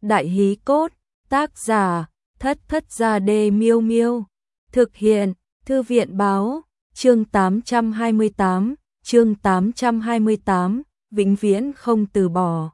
Đại hí cốt, tác giả, Thất Thất Gia Đê Miêu Miêu. Thực hiện, Thư viện báo, chương 828, vĩnh viễn không từ bỏ.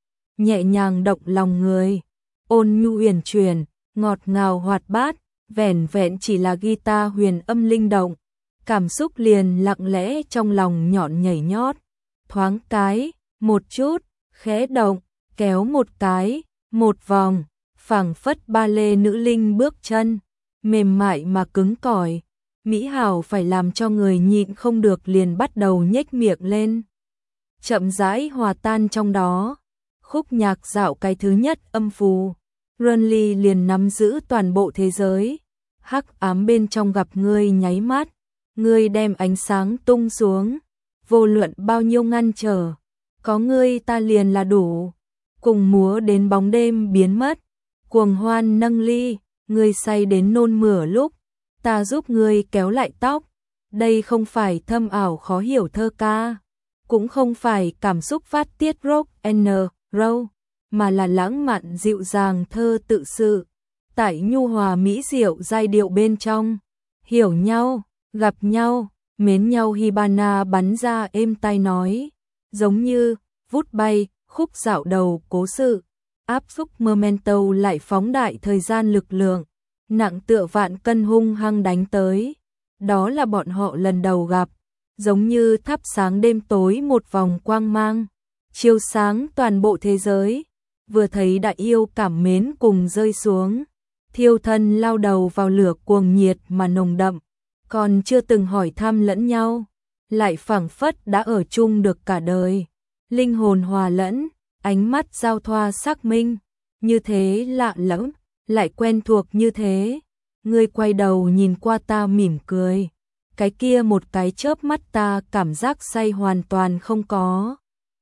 Nhẹ nhàng động lòng người, ôn nhu huyền chuyển, ngọt ngào hoạt bát, vẻn vẹn chỉ là guitar huyền âm linh động. Cảm xúc liền lặng lẽ trong lòng nhọn nhảy nhót, thoáng cái, một chút, khẽ động, kéo một cái, một vòng, phảng phất ba lê nữ linh bước chân, mềm mại mà cứng cỏi, mỹ hảo phải làm cho người nhịn không được liền bắt đầu nhếch miệng lên. Chậm rãi hòa tan trong đó, khúc nhạc dạo cái thứ nhất âm phù, Runly liền nắm giữ toàn bộ thế giới, hắc ám bên trong gặp ngươi nháy mắt. Ngươi đem ánh sáng tung xuống, vô luận bao nhiêu ngăn trở, có ngươi ta liền là đủ. Cùng múa đến bóng đêm biến mất, cuồng hoan nâng ly, ngươi say đến nôn mửa lúc, ta giúp ngươi kéo lại tóc. Đây không phải thâm ảo khó hiểu thơ ca, cũng không phải cảm xúc phát tiết rock and roll, mà là lãng mạn dịu dàng thơ tự sự, tại nhu hòa mỹ diệu giai điệu bên trong, hiểu nhau. Gặp nhau, mến nhau Hibana bắn ra êm tai nói, giống như vút bay, khúc dạo đầu cố sự, áp xúc Memento lại phóng đại thời gian lực lượng, nặng tựa vạn cân hung hăng đánh tới. Đó là bọn họ lần đầu gặp, giống như thắp sáng đêm tối một vòng quang mang, chiếu sáng toàn bộ thế giới. Vừa thấy đại yêu cảm mến cùng rơi xuống, thiêu thân lao đầu vào lửa cuồng nhiệt mà nồng đậm. Còn chưa từng hỏi thăm lẫn nhau, lại phảng phất đã ở chung được cả đời. Linh hồn hòa lẫn, ánh mắt giao thoa xác minh, như thế lạ lẫm, lại quen thuộc như thế. Ngươi quay đầu nhìn qua ta mỉm cười, cái kia một cái chớp mắt ta cảm giác say hoàn toàn không có.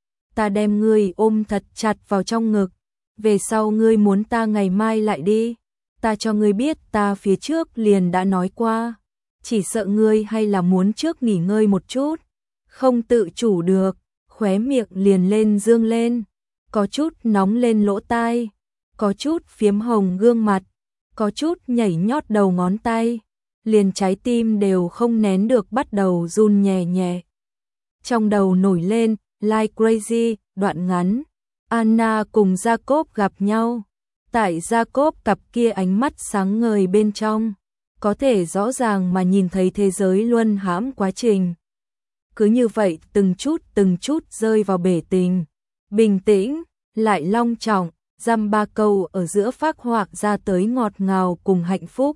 Ta đem ngươi ôm thật chặt vào trong ngực, về sau ngươi muốn ta ngày mai lại đi, ta cho ngươi biết ta phía trước liền đã nói qua. Chỉ sợ ngươi hay là muốn trước nghỉ ngơi một chút, không tự chủ được, khóe miệng liền lên dương lên, có chút nóng lên lỗ tai, có chút phiếm hồng gương mặt, có chút nhảy nhót đầu ngón tay, liền trái tim đều không nén được bắt đầu run nhẹ nhẹ. Trong đầu nổi lên, Like Crazy, đoạn ngắn, Anna cùng Jacob gặp nhau, tại Jacob cặp kia ánh mắt sáng ngời bên trong. Có thể rõ ràng mà nhìn thấy thế giới luân hãm quá trình. Cứ như vậy từng chút rơi vào bể tình. Bình tĩnh, lại long trọng, dăm ba câu ở giữa phác họa ra tới ngọt ngào cùng hạnh phúc.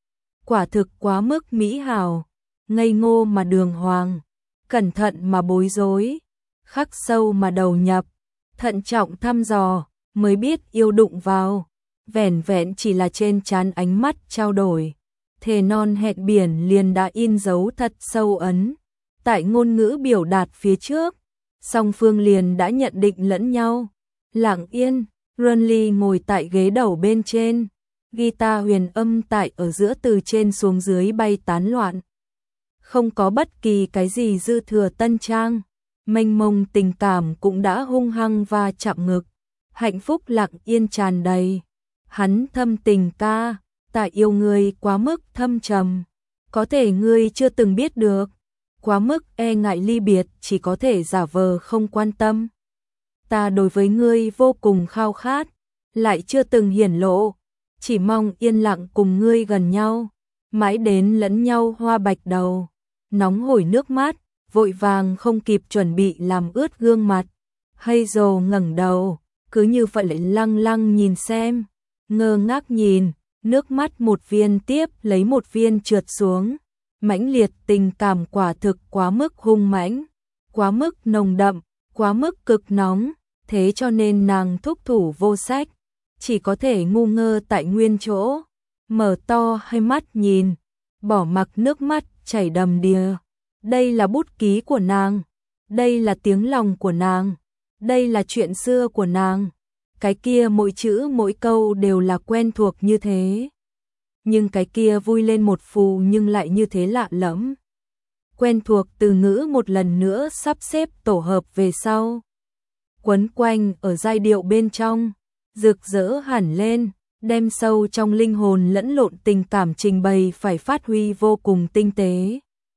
Quả thực quá mức mỹ hảo, ngây ngô mà đường hoàng, cẩn thận mà bối rối, khắc sâu mà đầu nhập, thận trọng thăm dò, mới biết yêu đụng vào. Vẻn vẹn chỉ là trên trán ánh mắt trao đổi. Thề non hẹn biển liền đã in dấu thật sâu ấn. Tại ngôn ngữ biểu đạt phía trước, song phương liền đã nhận định lẫn nhau. Lặng yên, Runly ngồi tại ghế đầu bên trên, guitar huyền âm tại ở giữa từ trên xuống dưới bay tán loạn. Không có bất kỳ cái gì dư thừa tân trang, mênh mông tình cảm cũng đã hung hăng và chạm ngực, hạnh phúc lặng yên tràn đầy. Hắn thâm tình ca, ta yêu ngươi quá mức thâm trầm, có thể ngươi chưa từng biết được, quá mức e ngại ly biệt chỉ có thể giả vờ không quan tâm. Ta đối với ngươi vô cùng khao khát, lại chưa từng hiển lộ, chỉ mong yên lặng cùng ngươi gần nhau, mãi đến lẫn nhau hoa bạch đầu, nóng hổi nước mắt, vội vàng không kịp chuẩn bị làm ướt gương mặt. Hazel ngẩng đầu, cứ như vậy lại lăng lăng nhìn xem, ngơ ngác nhìn. Nước mắt một viên tiếp lấy một viên trượt xuống, mãnh liệt tình cảm quả thực quá mức hung mãnh, quá mức nồng đậm, quá mức cực nóng, thế cho nên nàng thúc thủ vô sách, chỉ có thể ngu ngơ tại nguyên chỗ, mở to hai mắt nhìn, bỏ mặc nước mắt chảy đầm đìa. Đây là bút ký của nàng, đây là tiếng lòng của nàng, đây là chuyện xưa của nàng. Cái kia mỗi chữ mỗi câu đều là quen thuộc như thế. Nhưng cái kia vui lên một phù nhưng lại như thế lạ lẫm. Quen thuộc từ ngữ một lần nữa sắp xếp tổ hợp về sau. Quấn quanh ở giai điệu bên trong, rực rỡ hẳn lên, đem sâu trong linh hồn lẫn lộn tình cảm trình bày phải phát huy vô cùng tinh tế.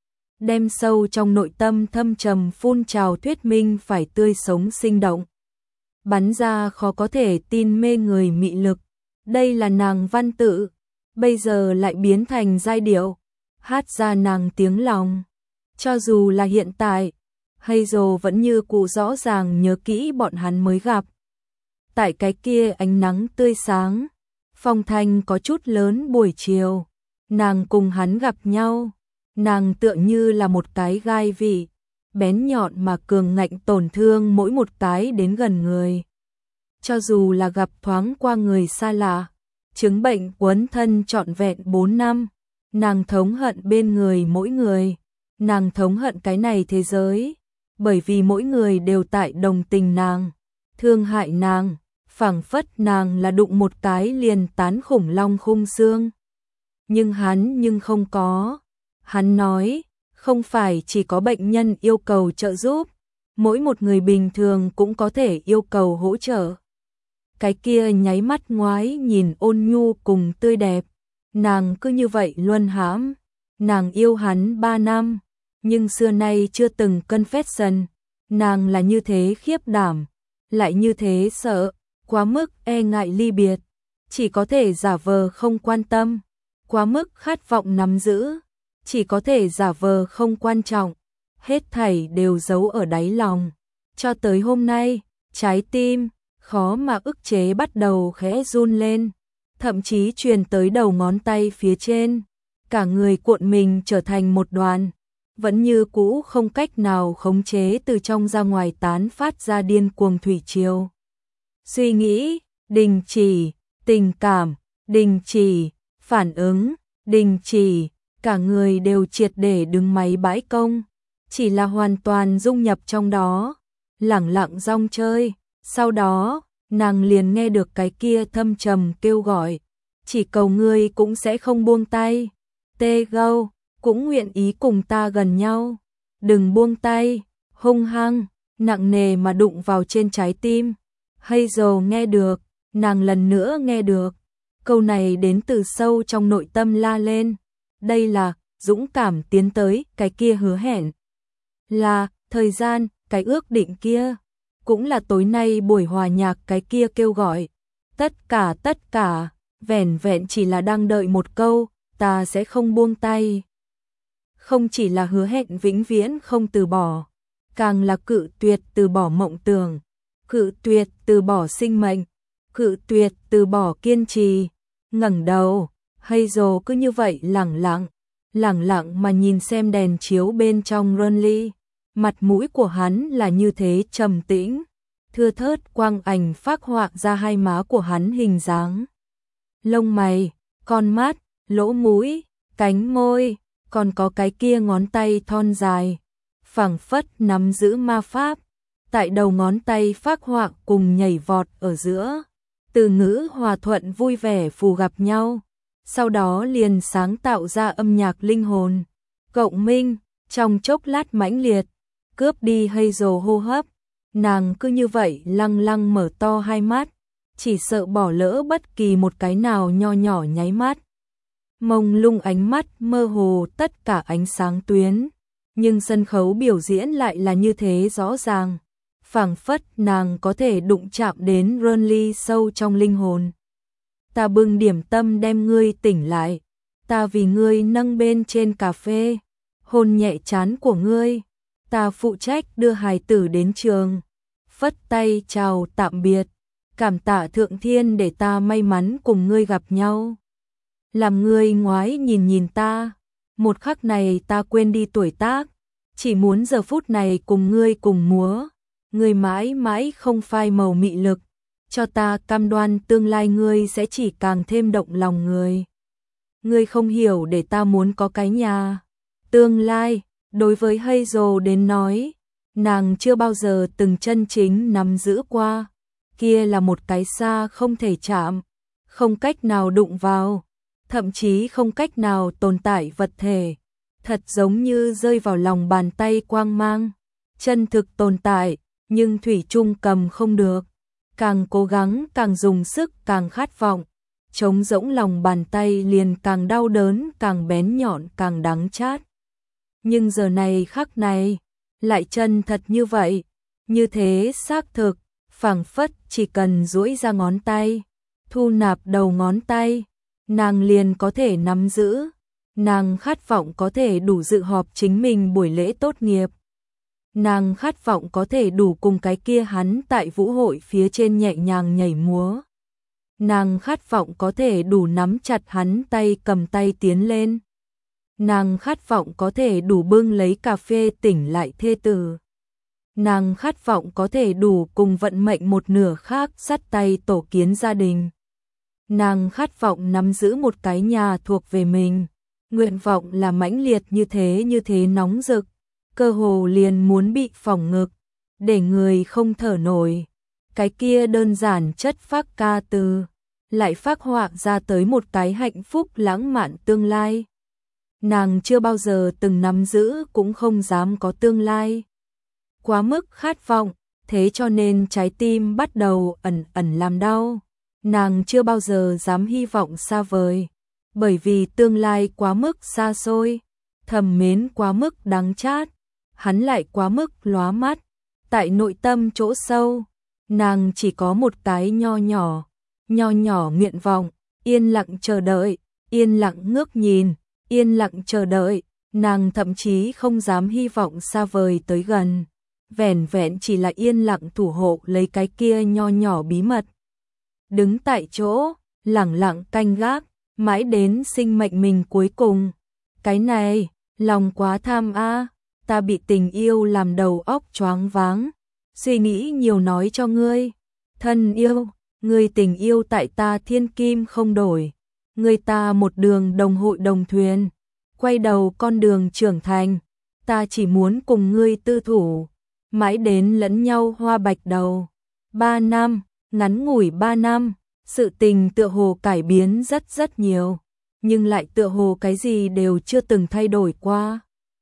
Đem sâu trong nội tâm thâm trầm phun trào thuyết minh phải tươi sống sinh động. Bắn ra khó có thể tin mê người mị lực. Đây là nàng văn tự, bây giờ lại biến thành giai điệu, hát ra nàng tiếng lòng. Cho dù là hiện tại, Hazel vẫn như cũ rõ ràng nhớ kỹ bọn hắn mới gặp. Tại cái kia ánh nắng tươi sáng, phong thanh có chút lớn buổi chiều, nàng cùng hắn gặp nhau, nàng tựa như là một cái gai vị, bén nhọn mà cường ngạnh tổn thương mỗi một cái đến gần người. Cho dù là gặp thoáng qua người xa lạ, chứng bệnh quấn thân trọn vẹn 4 năm, nàng thống hận bên người mỗi người, nàng thống hận cái này thế giới, bởi vì mỗi người đều tại đồng tình nàng, thương hại nàng, phảng phất nàng là đụng một cái liền tán khủng long khung xương. Nhưng hắn không có. Hắn nói, không phải chỉ có bệnh nhân yêu cầu trợ giúp, mỗi một người bình thường cũng có thể yêu cầu hỗ trợ. Cái kia nháy mắt ngoái nhìn ôn nhu cùng tươi đẹp, nàng cứ như vậy luân hãm, nàng yêu hắn 3 năm, nhưng xưa nay chưa từng confession, nàng là như thế khiếp đảm, lại như thế sợ, quá mức e ngại ly biệt, chỉ có thể giả vờ không quan tâm, quá mức khát vọng nắm giữ, chỉ có thể giả vờ không quan trọng, hết thảy đều giấu ở đáy lòng. Cho tới hôm nay, trái tim khó mà ức chế bắt đầu khẽ run lên, thậm chí truyền tới đầu ngón tay phía trên, cả người cuộn mình trở thành một đoàn, vẫn như cũ không cách nào khống chế từ trong ra ngoài tán phát ra điên cuồng thủy triều. Suy nghĩ, đình chỉ, tình cảm, đình chỉ, phản ứng, đình chỉ, cả người đều triệt để đứng máy bãi công, chỉ là hoàn toàn dung nhập trong đó, lẳng lặng rong chơi. Sau đó, nàng liền nghe được cái kia thâm trầm kêu gọi, chỉ cầu ngươi cũng sẽ không buông tay. Tê Gâu, cũng nguyện ý cùng ta gần nhau. Đừng buông tay, hung hăng, nặng nề mà đụng vào trên trái tim. Hazel nghe được, nàng lần nữa nghe được. Câu này đến từ sâu trong nội tâm la lên. Đây là, dũng cảm tiến tới, cái kia hứa hẹn. Là, thời gian, cái ước định kia. Cũng là tối nay buổi hòa nhạc cái kia kêu gọi. Tất cả, vẻn vẹn chỉ là đang đợi một câu, ta sẽ không buông tay. Không chỉ là hứa hẹn vĩnh viễn không từ bỏ, càng là cự tuyệt từ bỏ mộng tưởng, cự tuyệt từ bỏ sinh mệnh, cự tuyệt từ bỏ kiên trì. Ngẩng đầu, Hazel cứ như vậy lẳng lặng mà nhìn xem đèn chiếu bên trong Renly. Mặt mũi của hắn là như thế trầm tĩnh, thưa thớt quang ảnh phác họa ra hai má của hắn hình dáng. Lông mày, con mắt, lỗ mũi, cánh môi, còn có cái kia ngón tay thon dài, phảng phất nắm giữ ma pháp, tại đầu ngón tay phác họa cùng nhảy vọt ở giữa, từ ngữ hòa thuận vui vẻ phù gặp nhau, sau đó liền sáng tạo ra âm nhạc linh hồn, cộng minh, trong chốc lát mãnh liệt, cướp đi Hazel hô hấp, nàng cứ như vậy lăng mở to hai mắt, chỉ sợ bỏ lỡ bất kỳ một cái nào nho nhỏ nháy mắt. Mông lung ánh mắt mơ hồ tất cả ánh sáng tuyến, nhưng sân khấu biểu diễn lại là như thế rõ ràng, phảng phất nàng có thể đụng chạm đến Renly sâu trong linh hồn. Ta bưng điểm tâm đem ngươi tỉnh lại, ta vì ngươi nâng bên trên cà phê, hôn nhẹ trán của ngươi, ta phụ trách đưa hài tử đến trường, phất tay chào tạm biệt, cảm tạ thượng thiên để ta may mắn cùng ngươi gặp nhau. Làm ngươi ngoái nhìn ta, một khắc này ta quên đi tuổi tác, chỉ muốn giờ phút này cùng ngươi cùng múa, ngươi mãi mãi không phai màu mị lực, cho ta cam đoan tương lai ngươi sẽ chỉ càng thêm động lòng người. Ngươi không hiểu để ta muốn có cái nhà. Tương lai, đối với Hazel đến nói, nàng chưa bao giờ từng chân chính nắm giữ qua, kia là một cái xa không thể chạm, không cách nào đụng vào, thậm chí không cách nào tồn tại vật thể, thật giống như rơi vào lòng bàn tay quang mang, chân thực tồn tại, nhưng thủy chung cầm không được. càng cố gắng càng dùng sức càng khát vọng, trống rỗng lòng bàn tay liền càng đau đớn càng bén nhọn càng đắng chát. Nhưng giờ này khắc này, lại chân thật như vậy, như thế xác thực, phảng phất chỉ cần duỗi ra ngón tay, thu nạp đầu ngón tay, nàng liền có thể nắm giữ, nàng khát vọng có thể đủ dự họp chính mình buổi lễ tốt nghiệp. Nàng khát vọng có thể đủ cùng cái kia hắn tại vũ hội phía trên nhẹ nhàng nhảy múa. Nàng khát vọng có thể đủ nắm chặt hắn tay cầm tay tiến lên. Nàng khát vọng có thể đủ bưng lấy cà phê tỉnh lại thê tử. Nàng khát vọng có thể đủ cùng vận mệnh một nửa khác dắt tay tổ kiến gia đình. Nàng khát vọng nắm giữ một cái nhà thuộc về mình. Nguyện vọng là mãnh liệt như thế nóng rực, cơ hồ liền muốn bị phỏng ngực, để người không thở nổi. Cái kia đơn giản chất phác ca từ, lại phác họa ra tới một cái hạnh phúc lãng mạn tương lai. Nàng chưa bao giờ từng nắm giữ cũng không dám có tương lai. Quá mức khát vọng, thế cho nên trái tim bắt đầu ẩn ẩn làm đau. Nàng chưa bao giờ dám hy vọng xa vời, bởi vì tương lai quá mức xa xôi, thầm mến quá mức đắng chát, hắn lại quá mức lóa mắt. Tại nội tâm chỗ sâu, nàng chỉ có một cái nho nhỏ nguyện vọng, yên lặng chờ đợi, yên lặng ngước nhìn, yên lặng chờ đợi, nàng thậm chí không dám hy vọng xa vời tới gần, vẻn vẹn chỉ là yên lặng thủ hộ lấy cái kia nho nhỏ bí mật. Đứng tại chỗ, lẳng lặng canh gác, mãi đến sinh mệnh mình cuối cùng. Cái này, lòng quá tham a, ta bị tình yêu làm đầu óc choáng váng, suy nghĩ nhiều nói cho ngươi. Thân yêu, ngươi tình yêu tại ta thiên kim không đổi, ngươi ta một đường đồng hội đồng thuyền, quay đầu con đường trưởng thành, ta chỉ muốn cùng ngươi tư thủ, mãi đến lẫn nhau hoa bạch đầu. 3 năm, ngắn ngủi 3 năm, sự tình tựa hồ cải biến rất nhiều, nhưng lại tựa hồ cái gì đều chưa từng thay đổi qua.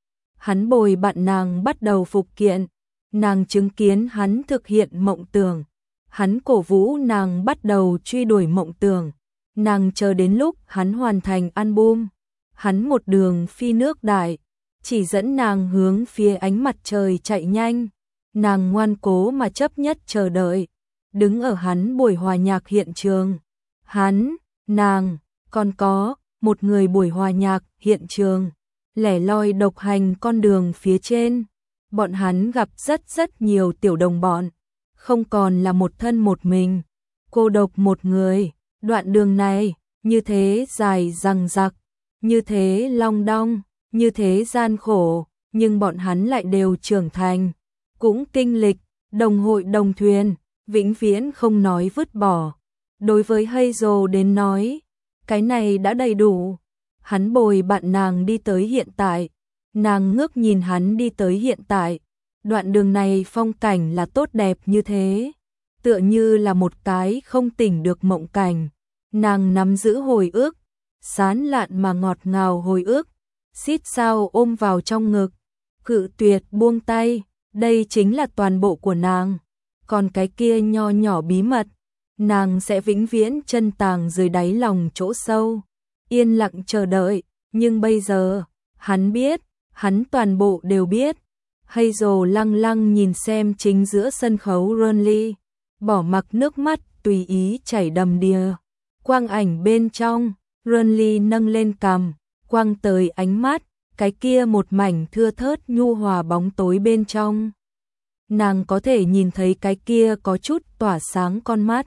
Hắn bồi bạn nàng bắt đầu phục kiện, nàng chứng kiến hắn thực hiện mộng tưởng, hắn cổ vũ nàng bắt đầu truy đuổi mộng tưởng, nàng chờ đến lúc hắn hoàn thành album, hắn một đường phi nước đại, chỉ dẫn nàng hướng phía ánh mặt trời chạy nhanh, nàng ngoan cố mà chấp nhất chờ đợi, đứng ở hắn buổi hòa nhạc hiện trường. Hắn, nàng, còn có một người buổi hòa nhạc hiện trường, lẻ loi độc hành con đường phía trên. Bọn hắn gặp rất nhiều tiểu đồng bọn, không còn là một thân một mình, cô độc một người. Đoạn đường này, như thế dài dằng dặc, như thế long đong, như thế gian khổ, nhưng bọn hắn lại đều trưởng thành, cũng kinh lịch, đồng hội đồng thuyền, vĩnh viễn không nói vứt bỏ. Đối với Hazel đến nói, cái này đã đầy đủ. Hắn bồi bạn nàng đi tới hiện tại, nàng ngước nhìn hắn đi tới hiện tại. Đoạn đường này phong cảnh là tốt đẹp như thế, tựa như là một cái không tỉnh được mộng cảnh. Nàng nắm giữ hồi ức, sán lạn mà ngọt ngào hồi ức, xít sao ôm vào trong ngực, cự tuyệt buông tay, đây chính là toàn bộ của nàng. Còn cái kia nho nhỏ bí mật, nàng sẽ vĩnh viễn chân tàng dưới đáy lòng chỗ sâu, yên lặng chờ đợi. Nhưng bây giờ, hắn biết, hắn toàn bộ đều biết. Hazel lăng lăng nhìn xem chính giữa sân khấu Ronly, bỏ mặc nước mắt tùy ý chảy đầm đìa. Quang ảnh bên trong, Ronly nâng lên cằm, quang tới ánh mắt, cái kia một mảnh thưa thớt nhu hòa bóng tối bên trong. Nàng có thể nhìn thấy cái kia có chút tỏa sáng con mắt.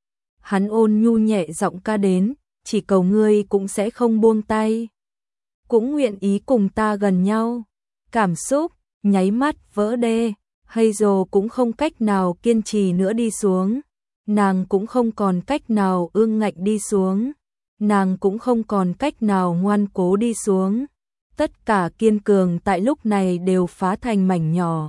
Hắn ôn nhu nhẹ giọng ca đến, chỉ cầu ngươi cũng sẽ không buông tay, cũng nguyện ý cùng ta gần nhau. Cảm xúc nháy mắt vỡ đê, Hazel cũng không cách nào kiên trì nữa đi xuống, nàng cũng không còn cách nào ương ngạnh đi xuống, nàng cũng không còn cách nào ngoan cố đi xuống. Tất cả kiên cường tại lúc này đều phá thành mảnh nhỏ.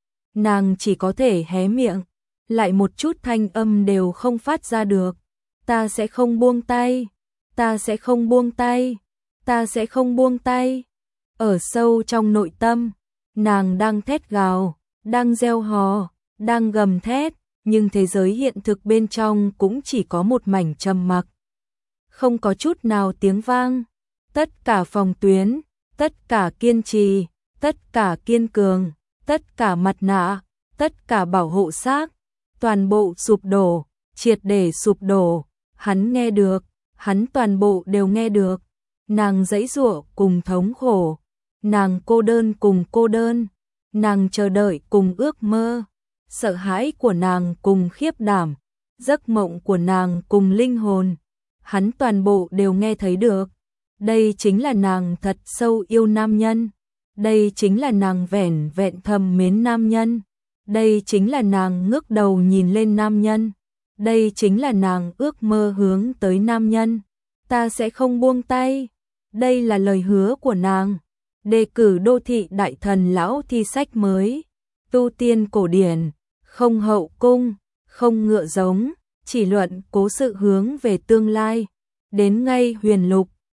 Nàng chỉ có thể hé miệng, lại một chút thanh âm đều không phát ra được. Ta sẽ không buông tay, ta sẽ không buông tay, ta sẽ không buông tay. Ở sâu trong nội tâm, nàng đang thét gào, đang reo hò, đang gầm thét, nhưng thế giới hiện thực bên trong cũng chỉ có một mảnh trầm mặc. Không có chút nào tiếng vang, tất cả phòng tuyến, tất cả kiên trì, tất cả kiên cường, tất cả mặt nạ, tất cả bảo hộ xác, toàn bộ sụp đổ, triệt để sụp đổ. Hắn nghe được, hắn toàn bộ đều nghe được. Nàng giãy giụa cùng thống khổ, nàng cô đơn cùng cô đơn, nàng chờ đợi cùng ước mơ, sợ hãi của nàng cùng khiếp đảm, giấc mộng của nàng cùng linh hồn. Hắn toàn bộ đều nghe thấy được. Đây chính là nàng thật sâu yêu nam nhân. Đây chính là nàng vẻn vẹn thầm mến nam nhân. Đây chính là nàng ngước đầu nhìn lên nam nhân. Đây chính là nàng ước mơ hướng tới nam nhân. Ta sẽ không buông tay. Đây là lời hứa của nàng. Đề cử đô thị đại thần lão thi sách mới. Tu tiên cổ điển, không hậu cung, không ngựa giống, chỉ luận cố sự hướng về tương lai. Đến ngay huyền lục,